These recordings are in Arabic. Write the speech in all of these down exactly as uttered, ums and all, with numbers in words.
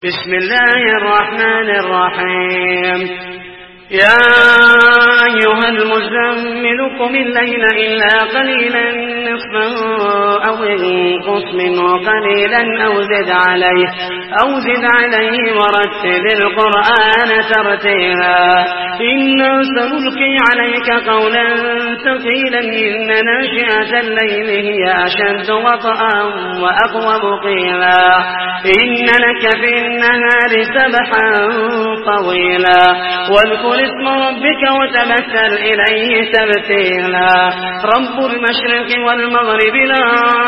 بسم الله الرحمن الرحيم. يا أيها المزمل قم الليل إلا قليلا نصفه أو انقص منه قليلا أو زد عليه أو زد عليه ورتل القرآن ترتيلا إنا سنلقي عليك قولا ثقيلا إن ناشئة الليل هي أشد وطئا وأقوم قيلا إن لك في النهار سبحا طويلا واذكر اسم ربك وتبتل إليه تبتيلا رب المشرق والمغرب لا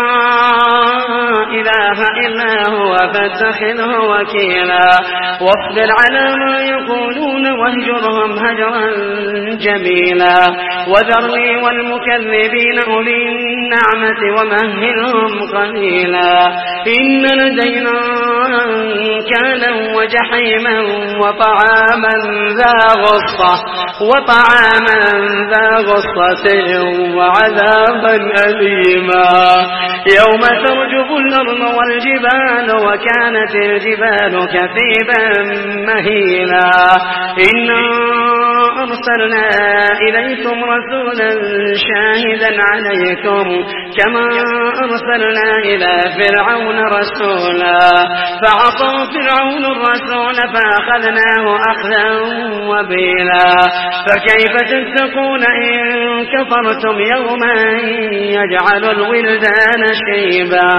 إله إلا هو فاتخذه وكيلا واصبر على ما يقولون واهجرهم هجرا جميلا وذرني والمكذبين أولي النعمة ومهلهم قليلا إن لدينا أنكالا وجحيما وطعاما ذا غصة وطعاما ذا غصة وعذابا أليما يوم ترجف الأرض والجبال وكانت الجبال كثيبا مهيلا إنا أرسلنا إليكم رسولا شاهدا عليكم كما أرسلنا إلى فرعون رسولا فعصى فرعون الرسول فأخذناه أخذا وبيلا فكيف تتقون إن كفرتم يوما يجعل الولدان شيبا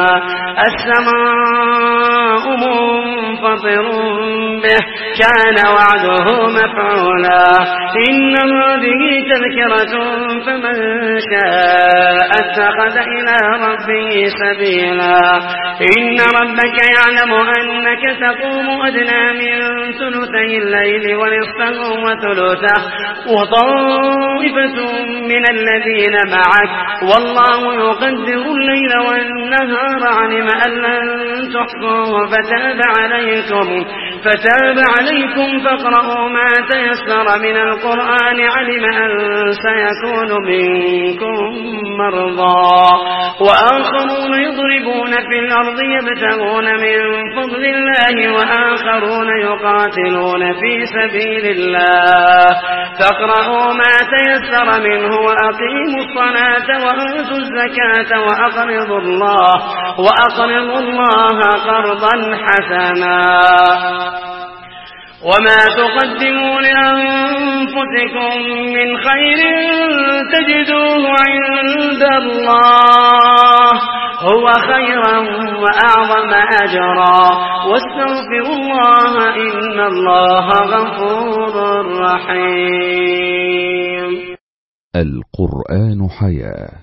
السماء منفطر به كان وعده مفعولا إن هذه تذكرة فمن شاء اتخذ إلى ربه سبيلا إن ربك يعلم أنك تقوم أدنى من ثلثي الليل ونصفه وثلثه وطائفة من الذين معك والله يقدر الليل والنهار علم أن لن تحصوه فتاب عليكم فتاب عليكم فاقرؤوا ما تيسر من القرآن علم أن سيكون منكم مرضى وآخرون يضربون في الأرض يبتغون من فضل الله وآخرون يقاتلون في سبيل الله فاقرؤوا ما تيسر منه وأقيموا الصلاة وآتوا الزكاة وأقرضوا الله وأقرضوا الله قرضا حسنا وما تقدموا لأنفسكم من خير تجدوه عند الله هو خيرا وأعظم أجرا واستغفروا الله إن الله غفور رحيم. القرآن حياة.